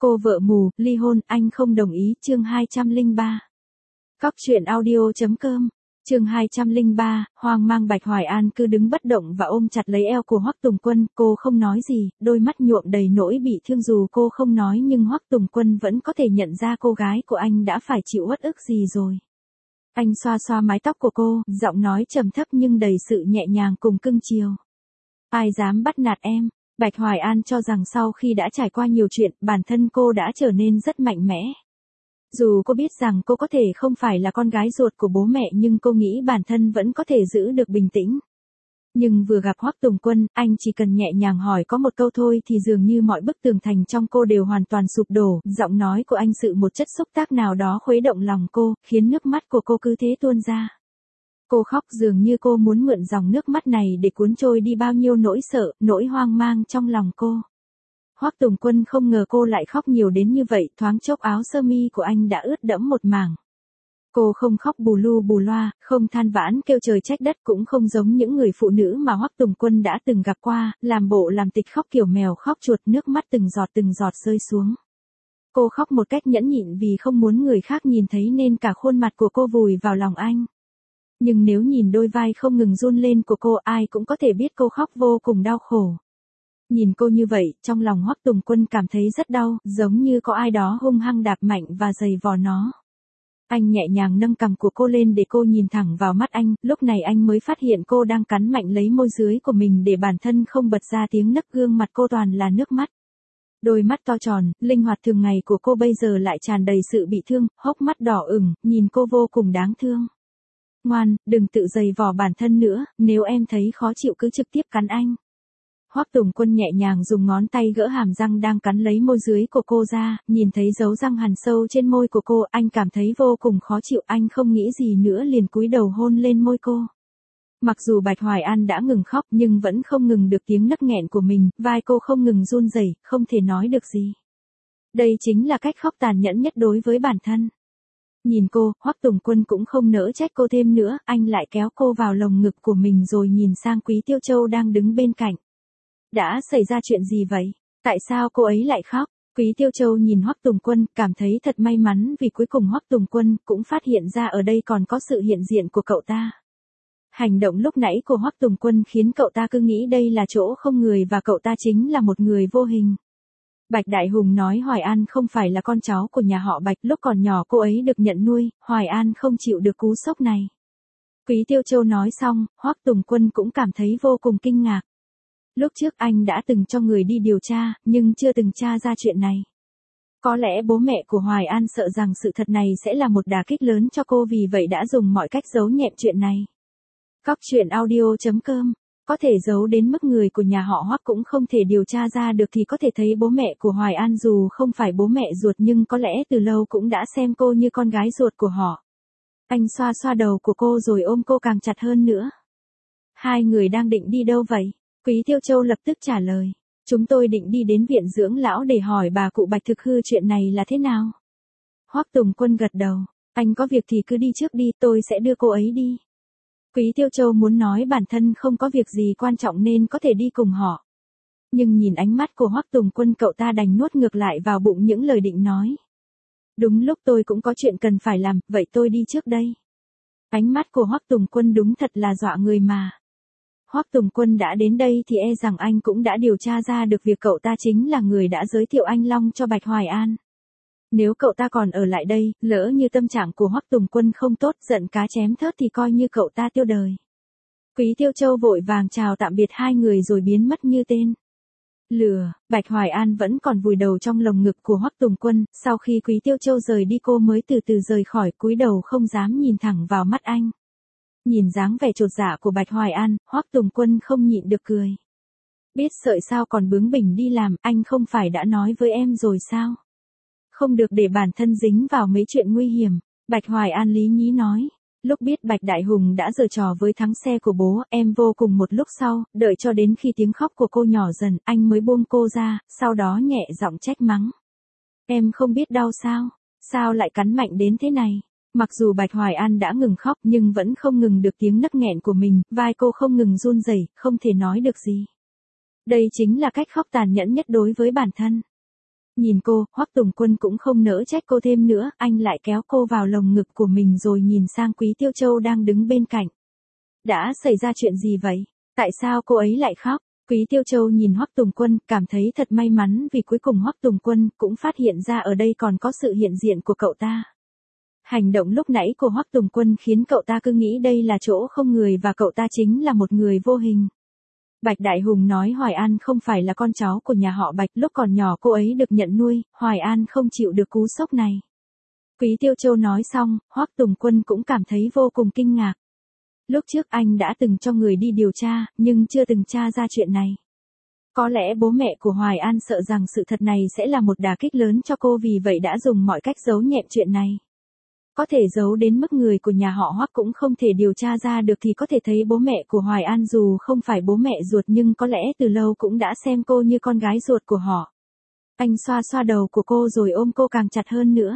Cô vợ mù, ly hôn, anh không đồng ý, chương 203. Cóc truyện audio.com, chương 203, hoang mang Bạch Hoài An cứ đứng bất động và ôm chặt lấy eo của Hoắc Tùng Quân, cô không nói gì, đôi mắt nhuộm đầy nỗi bị thương dù cô không nói nhưng Hoắc Tùng Quân vẫn có thể nhận ra cô gái của anh đã phải chịu uất ức gì rồi. Anh xoa xoa mái tóc của cô, giọng nói trầm thấp nhưng đầy sự nhẹ nhàng cùng cưng chiều. Ai dám bắt nạt em? Bạch Hoài An cho rằng sau khi đã trải qua nhiều chuyện, bản thân cô đã trở nên rất mạnh mẽ. Dù cô biết rằng cô có thể không phải là con gái ruột của bố mẹ nhưng cô nghĩ bản thân vẫn có thể giữ được bình tĩnh. Nhưng vừa gặp Hoắc Tùng Quân, anh chỉ cần nhẹ nhàng hỏi có một câu thôi thì dường như mọi bức tường thành trong cô đều hoàn toàn sụp đổ, giọng nói của anh sự một chất xúc tác nào đó khuấy động lòng cô, khiến nước mắt của cô cứ thế tuôn ra. Cô khóc dường như cô muốn mượn dòng nước mắt này để cuốn trôi đi bao nhiêu nỗi sợ, nỗi hoang mang trong lòng cô. Hoắc Tùng Quân không ngờ cô lại khóc nhiều đến như vậy, thoáng chốc áo sơ mi của anh đã ướt đẫm một mảng. Cô không khóc bù lu bù loa, không than vãn kêu trời trách đất, cũng không giống những người phụ nữ mà Hoắc Tùng Quân đã từng gặp qua, làm bộ làm tịch khóc kiểu mèo khóc chuột, nước mắt từng giọt rơi xuống. Cô khóc một cách nhẫn nhịn vì không muốn người khác nhìn thấy nên cả khuôn mặt của cô vùi vào lòng anh. Nhưng nếu nhìn đôi vai không ngừng run lên của cô, ai cũng có thể biết cô khóc vô cùng đau khổ. Nhìn cô như vậy, trong lòng Hoắc Tùng Quân cảm thấy rất đau, giống như có ai đó hung hăng đạp mạnh và giày vò nó. Anh nhẹ nhàng nâng cằm của cô lên để cô nhìn thẳng vào mắt anh, lúc này anh mới phát hiện cô đang cắn mạnh lấy môi dưới của mình để bản thân không bật ra tiếng nấc, gương mặt cô toàn là nước mắt. Đôi mắt to tròn, linh hoạt thường ngày của cô bây giờ lại tràn đầy sự bị thương, hốc mắt đỏ ửng, nhìn cô vô cùng đáng thương. Ngoan, đừng tự giày vò bản thân nữa, nếu em thấy khó chịu cứ trực tiếp cắn anh. Hoắc Tùng Quân nhẹ nhàng dùng ngón tay gỡ hàm răng đang cắn lấy môi dưới của cô ra, nhìn thấy dấu răng hằn sâu trên môi của cô, anh cảm thấy vô cùng khó chịu, anh không nghĩ gì nữa liền cúi đầu hôn lên môi cô. Mặc dù Bạch Hoài An đã ngừng khóc nhưng vẫn không ngừng được tiếng nấc nghẹn của mình, vai cô không ngừng run rẩy, không thể nói được gì. Đây chính là cách khóc tàn nhẫn nhất đối với bản thân. Nhìn cô, Hoắc Tùng Quân cũng không nỡ trách cô thêm nữa, anh lại kéo cô vào lồng ngực của mình rồi nhìn sang Quý Tiêu Châu đang đứng bên cạnh. Đã xảy ra chuyện gì vậy? Tại sao cô ấy lại khóc? Quý Tiêu Châu nhìn Hoắc Tùng Quân, cảm thấy thật may mắn vì cuối cùng Hoắc Tùng Quân cũng phát hiện ra ở đây còn có sự hiện diện của cậu ta. Hành động lúc nãy của Hoắc Tùng Quân khiến cậu ta cứ nghĩ đây là chỗ không người và cậu ta chính là một người vô hình. Bạch Đại Hùng nói Hoài An không phải là con cháu của nhà họ Bạch, lúc còn nhỏ cô ấy được nhận nuôi, Hoài An không chịu được cú sốc này. Quý Tiêu Châu nói xong, Hoắc Tùng Quân cũng cảm thấy vô cùng kinh ngạc. Lúc trước anh đã từng cho người đi điều tra, nhưng chưa từng tra ra chuyện này. Có lẽ bố mẹ của Hoài An sợ rằng sự thật này sẽ là một đả kích lớn cho cô, vì vậy đã dùng mọi cách giấu nhẹm chuyện này. Cóc truyện audio.com, có thể giấu đến mức người của nhà họ Hoắc cũng không thể điều tra ra được thì có thể thấy bố mẹ của Hoài An dù không phải bố mẹ ruột nhưng có lẽ từ lâu cũng đã xem cô như con gái ruột của họ. Anh xoa xoa đầu của cô rồi ôm cô càng chặt hơn nữa. Hai người đang định đi đâu vậy? Quý Tiêu Châu lập tức trả lời. Chúng tôi định đi đến viện dưỡng lão để hỏi bà cụ Bạch thực hư chuyện này là thế nào. Hoắc Tùng Quân gật đầu. Anh có việc thì cứ đi trước đi, tôi sẽ đưa cô ấy đi. Quý Tiêu Châu muốn nói bản thân không có việc gì quan trọng nên có thể đi cùng họ. Nhưng nhìn ánh mắt của Hoắc Tùng Quân, cậu ta đành nuốt ngược lại vào bụng những lời định nói. Đúng lúc tôi cũng có chuyện cần phải làm, vậy tôi đi trước đây. Ánh mắt của Hoắc Tùng Quân đúng thật là dọa người mà. Hoắc Tùng Quân đã đến đây thì e rằng anh cũng đã điều tra ra được việc cậu ta chính là người đã giới thiệu anh Long cho Bạch Hoài An. Nếu cậu ta còn ở lại đây, lỡ như tâm trạng của Hoắc Tùng Quân không tốt, giận cá chém thớt thì coi như cậu ta tiêu đời. Quý Tiêu Châu vội vàng chào tạm biệt hai người rồi biến mất như tên lửa. Bạch Hoài An vẫn còn vùi đầu trong lồng ngực của Hoắc Tùng Quân, sau khi Quý Tiêu Châu rời đi cô mới từ từ rời khỏi, cúi đầu không dám nhìn thẳng vào mắt anh. Nhìn dáng vẻ chột dạ của Bạch Hoài An, Hoắc Tùng Quân không nhịn được cười. Biết sợi sao còn bướng bỉnh đi làm, anh không phải đã nói với em rồi sao? Không được để bản thân dính vào mấy chuyện nguy hiểm, Bạch Hoài An lý nhí nói. Lúc biết Bạch Đại Hùng đã giở trò với thắng xe của bố, em vô cùng một lúc sau, đợi cho đến khi tiếng khóc của cô nhỏ dần, anh mới buông cô ra, sau đó nhẹ giọng trách mắng. Em không biết đau sao? Sao lại cắn mạnh đến thế này? Mặc dù Bạch Hoài An đã ngừng khóc nhưng vẫn không ngừng được tiếng nấc nghẹn của mình, vai cô không ngừng run rẩy, không thể nói được gì. Đây chính là cách khóc tàn nhẫn nhất đối với bản thân. Nhìn cô, Hoắc Tùng Quân cũng không nỡ trách cô thêm nữa, anh lại kéo cô vào lồng ngực của mình rồi nhìn sang Quý Tiêu Châu đang đứng bên cạnh. Đã xảy ra chuyện gì vậy? Tại sao cô ấy lại khóc? Quý Tiêu Châu nhìn Hoắc Tùng Quân, cảm thấy thật may mắn vì cuối cùng Hoắc Tùng Quân cũng phát hiện ra ở đây còn có sự hiện diện của cậu ta. Hành động lúc nãy của Hoắc Tùng Quân khiến cậu ta cứ nghĩ đây là chỗ không người và cậu ta chính là một người vô hình. Bạch Đại Hùng nói Hoài An không phải là con cháu của nhà họ Bạch, lúc còn nhỏ cô ấy được nhận nuôi, Hoài An không chịu được cú sốc này. Quý Tiêu Châu nói xong, Hoắc Tùng Quân cũng cảm thấy vô cùng kinh ngạc. Lúc trước anh đã từng cho người đi điều tra, nhưng chưa từng tra ra chuyện này. Có lẽ bố mẹ của Hoài An sợ rằng sự thật này sẽ là một đả kích lớn cho cô, vì vậy đã dùng mọi cách giấu nhẹm chuyện này. Có thể giấu đến mức người của nhà họ Hoắc cũng không thể điều tra ra được thì có thể thấy bố mẹ của Hoài An dù không phải bố mẹ ruột nhưng có lẽ từ lâu cũng đã xem cô như con gái ruột của họ. Anh xoa xoa đầu của cô rồi ôm cô càng chặt hơn nữa.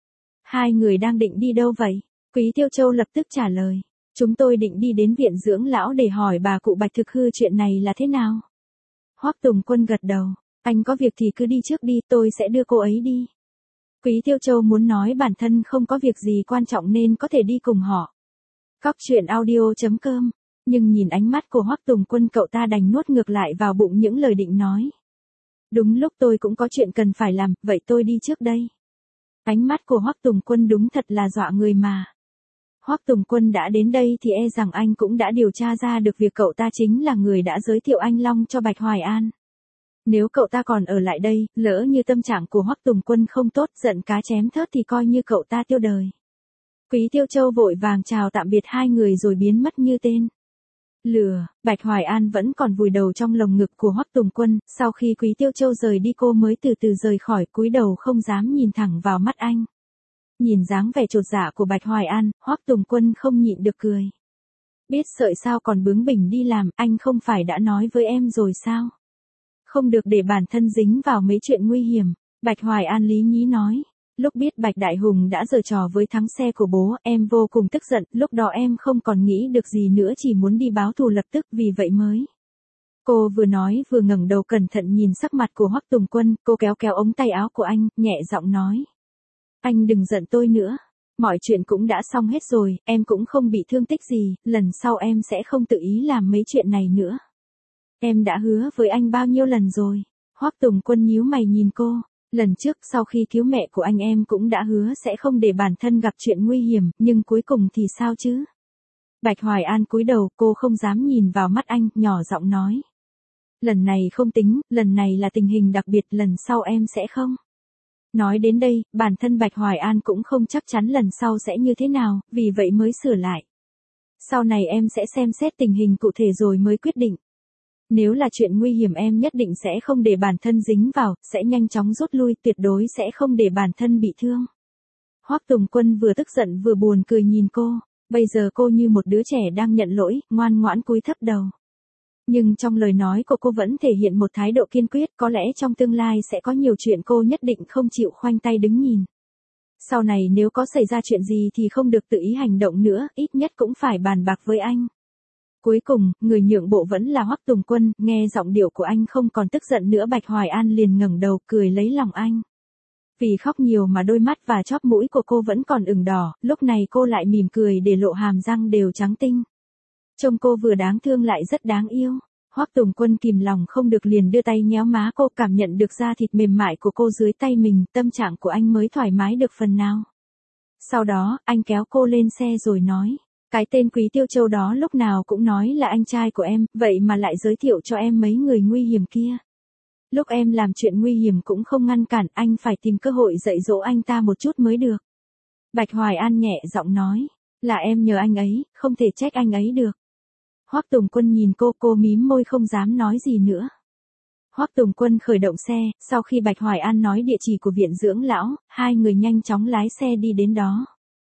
Hai người đang định đi đâu vậy? Quý Tiêu Châu lập tức trả lời. Chúng tôi định đi đến viện dưỡng lão để hỏi bà cụ Bạch Thực Hư chuyện này là thế nào. Hoắc Tùng Quân gật đầu. Anh có việc thì cứ đi trước đi, tôi sẽ đưa cô ấy đi. Quý Tiêu Châu muốn nói bản thân không có việc gì quan trọng nên có thể đi cùng họ. Cóc truyện audio.com. Nhưng nhìn ánh mắt của Hoắc Tùng Quân, cậu ta đành nuốt ngược lại vào bụng những lời định nói. Đúng lúc tôi cũng có chuyện cần phải làm, vậy tôi đi trước đây. Ánh mắt của Hoắc Tùng Quân đúng thật là dọa người mà. Hoắc Tùng Quân đã đến đây thì e rằng anh cũng đã điều tra ra được việc cậu ta chính là người đã giới thiệu anh Long cho Bạch Hoài An. Nếu cậu ta còn ở lại đây, lỡ như tâm trạng của Hoắc Tùng Quân không tốt, giận cá chém thớt thì coi như cậu ta tiêu đời. Quý Tiêu Châu vội vàng chào tạm biệt hai người rồi biến mất như tên lừa. Bạch Hoài An vẫn còn vùi đầu trong lồng ngực của Hoắc Tùng Quân, sau khi Quý Tiêu Châu rời đi cô mới từ từ rời khỏi, cúi đầu không dám nhìn thẳng vào mắt anh. Nhìn dáng vẻ chột dạ của Bạch Hoài An, Hoắc Tùng Quân không nhịn được cười. Biết sợi sao còn bướng bỉnh đi làm, anh không phải đã nói với em rồi sao? Không được để bản thân dính vào mấy chuyện nguy hiểm. Bạch Hoài An lý nhí nói. Lúc biết Bạch Đại Hùng đã giở trò với thắng xe của bố, em vô cùng tức giận, lúc đó em không còn nghĩ được gì nữa, chỉ muốn đi báo thù lập tức, vì vậy mới. Cô vừa nói vừa ngẩng đầu cẩn thận nhìn sắc mặt của Hoắc Tùng Quân, cô kéo kéo ống tay áo của anh, nhẹ giọng nói. Anh đừng giận tôi nữa. Mọi chuyện cũng đã xong hết rồi, em cũng không bị thương tích gì, lần sau em sẽ không tự ý làm mấy chuyện này nữa. Em đã hứa với anh bao nhiêu lần rồi? Hoắc Tùng Quân nhíu mày nhìn cô. Lần trước sau khi cứu mẹ của anh em cũng đã hứa sẽ không để bản thân gặp chuyện nguy hiểm, nhưng cuối cùng thì sao chứ? Bạch Hoài An cúi đầu, cô không dám nhìn vào mắt anh, nhỏ giọng nói. Lần này không tính, lần này là tình hình đặc biệt, lần sau em sẽ không. Nói đến đây, bản thân Bạch Hoài An cũng không chắc chắn lần sau sẽ như thế nào, vì vậy mới sửa lại. Sau này em sẽ xem xét tình hình cụ thể rồi mới quyết định. Nếu là chuyện nguy hiểm em nhất định sẽ không để bản thân dính vào, sẽ nhanh chóng rút lui, tuyệt đối sẽ không để bản thân bị thương. Hoắc Tùng Quân vừa tức giận vừa buồn cười nhìn cô, bây giờ cô như một đứa trẻ đang nhận lỗi, ngoan ngoãn cúi thấp đầu. Nhưng trong lời nói của cô vẫn thể hiện một thái độ kiên quyết, có lẽ trong tương lai sẽ có nhiều chuyện cô nhất định không chịu khoanh tay đứng nhìn. Sau này nếu có xảy ra chuyện gì thì không được tự ý hành động nữa, ít nhất cũng phải bàn bạc với anh. Cuối cùng, người nhượng bộ vẫn là Hoắc Tùng Quân, nghe giọng điệu của anh không còn tức giận nữa, Bạch Hoài An liền ngẩng đầu cười lấy lòng anh. Vì khóc nhiều mà đôi mắt và chóp mũi của cô vẫn còn ửng đỏ, lúc này cô lại mỉm cười để lộ hàm răng đều trắng tinh. Trông cô vừa đáng thương lại rất đáng yêu. Hoắc Tùng Quân kìm lòng không được liền đưa tay nhéo má cô, cảm nhận được da thịt mềm mại của cô dưới tay mình, tâm trạng của anh mới thoải mái được phần nào. Sau đó, anh kéo cô lên xe rồi nói. Cái tên Quý Tiêu Châu đó lúc nào cũng nói là anh trai của em, vậy mà lại giới thiệu cho em mấy người nguy hiểm kia. Lúc em làm chuyện nguy hiểm cũng không ngăn cản, anh phải tìm cơ hội dạy dỗ anh ta một chút mới được. Bạch Hoài An nhẹ giọng nói, là em nhờ anh ấy, không thể trách anh ấy được. Hoắc Tùng Quân nhìn cô mím môi không dám nói gì nữa. Hoắc Tùng Quân khởi động xe, sau khi Bạch Hoài An nói địa chỉ của viện dưỡng lão, hai người nhanh chóng lái xe đi đến đó.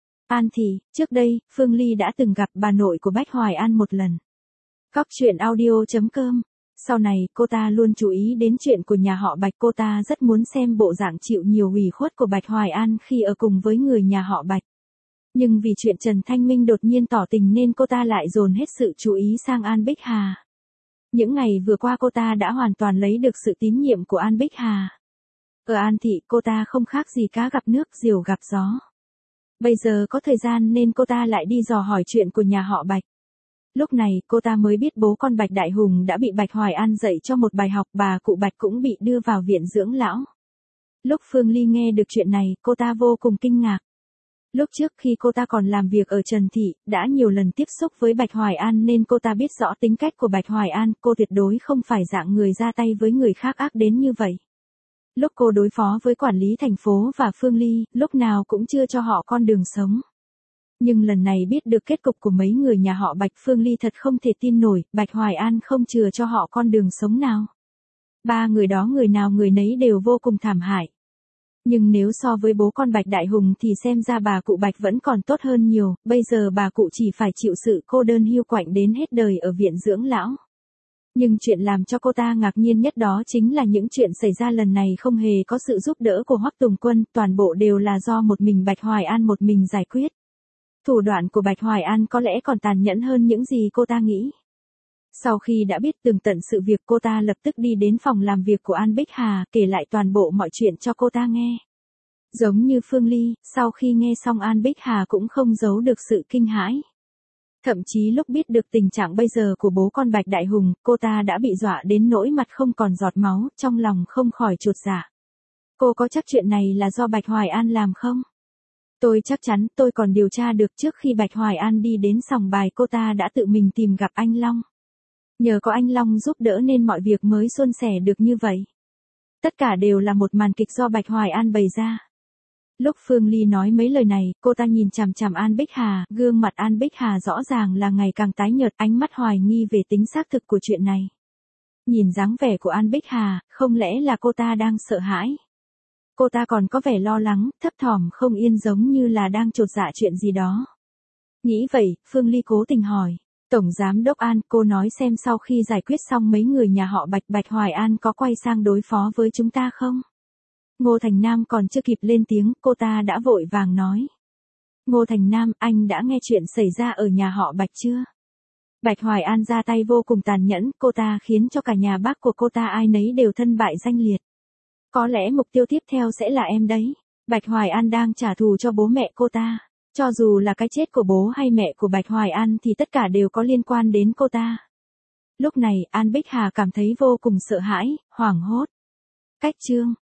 An thì, trước đây, Phương Ly đã từng gặp bà nội của Bạch Hoài An một lần. Cóc truyện audio.com. Sau này, cô ta luôn chú ý đến chuyện của nhà họ Bạch, cô ta rất muốn xem bộ dạng chịu nhiều ủy khuất của Bạch Hoài An khi ở cùng với người nhà họ Bạch. Nhưng vì chuyện Trần Thanh Minh đột nhiên tỏ tình nên cô ta lại dồn hết sự chú ý sang An Bích Hà. Những ngày vừa qua cô ta đã hoàn toàn lấy được sự tín nhiệm của An Bích Hà. Ở An Thị cô ta không khác gì cá gặp nước, diều gặp gió. Bây giờ có thời gian nên cô ta lại đi dò hỏi chuyện của nhà họ Bạch. Lúc này cô ta mới biết bố con Bạch Đại Hùng đã bị Bạch Hoài An dạy cho một bài học, bà cụ Bạch cũng bị đưa vào viện dưỡng lão. Lúc Phương Ly nghe được chuyện này, cô ta vô cùng kinh ngạc. Lúc trước khi cô ta còn làm việc ở Trần Thị, đã nhiều lần tiếp xúc với Bạch Hoài An nên cô ta biết rõ tính cách của Bạch Hoài An, cô tuyệt đối không phải dạng người ra tay với người khác ác đến như vậy. Lúc cô đối phó với quản lý thành phố và Phương Ly, lúc nào cũng chưa cho họ con đường sống. Nhưng lần này biết được kết cục của mấy người nhà họ Bạch, Phương Ly thật không thể tin nổi, Bạch Hoài An không chừa cho họ con đường sống nào. Ba người đó người nào người nấy đều vô cùng thảm hại. Nhưng nếu so với bố con Bạch Đại Hùng thì xem ra bà cụ Bạch vẫn còn tốt hơn nhiều, bây giờ bà cụ chỉ phải chịu sự cô đơn hiu quạnh đến hết đời ở viện dưỡng lão. Nhưng chuyện làm cho cô ta ngạc nhiên nhất đó chính là những chuyện xảy ra lần này không hề có sự giúp đỡ của Hoắc Tùng Quân, toàn bộ đều là do một mình Bạch Hoài An một mình giải quyết. Thủ đoạn của Bạch Hoài An có lẽ còn tàn nhẫn hơn những gì cô ta nghĩ. Sau khi đã biết tường tận sự việc, cô ta lập tức đi đến phòng làm việc của An Bích Hà, kể lại toàn bộ mọi chuyện cho cô ta nghe. Giống như Phương Ly, sau khi nghe xong An Bích Hà cũng không giấu được sự kinh hãi. Thậm chí lúc biết được tình trạng bây giờ của bố con Bạch Đại Hùng, cô ta đã bị dọa đến nỗi mặt không còn giọt máu, trong lòng không khỏi chột dạ. Cô có chắc chuyện này là do Bạch Hoài An làm không? Tôi chắc chắn, tôi còn điều tra được trước khi Bạch Hoài An đi đến sòng bài cô ta đã tự mình tìm gặp anh Long. Nhờ có anh Long giúp đỡ nên mọi việc mới suôn sẻ được như vậy. Tất cả đều là một màn kịch do Bạch Hoài An bày ra. Lúc Phương Ly nói mấy lời này, cô ta nhìn chằm chằm An Bích Hà, gương mặt An Bích Hà rõ ràng là ngày càng tái nhợt, ánh mắt hoài nghi về tính xác thực của chuyện này. Nhìn dáng vẻ của An Bích Hà, không lẽ là cô ta đang sợ hãi? Cô ta còn có vẻ lo lắng, thấp thỏm không yên giống như là đang chột dạ chuyện gì đó. Nghĩ vậy, Phương Ly cố tình hỏi. Tổng Giám Đốc An, cô nói xem sau khi giải quyết xong mấy người nhà họ Bạch, Bạch Hoài An có quay sang đối phó với chúng ta không? Ngô Thành Nam còn chưa kịp lên tiếng, cô ta đã vội vàng nói. Ngô Thành Nam, anh đã nghe chuyện xảy ra ở nhà họ Bạch chưa? Bạch Hoài An ra tay vô cùng tàn nhẫn, cô ta khiến cho cả nhà bác của cô ta ai nấy đều thân bại danh liệt. Có lẽ mục tiêu tiếp theo sẽ là em đấy. Bạch Hoài An đang trả thù cho bố mẹ cô ta. Cho dù là cái chết của bố hay mẹ của Bạch Hoài An thì tất cả đều có liên quan đến cô ta. Lúc này, An Bích Hà cảm thấy vô cùng sợ hãi, hoảng hốt. Cách chương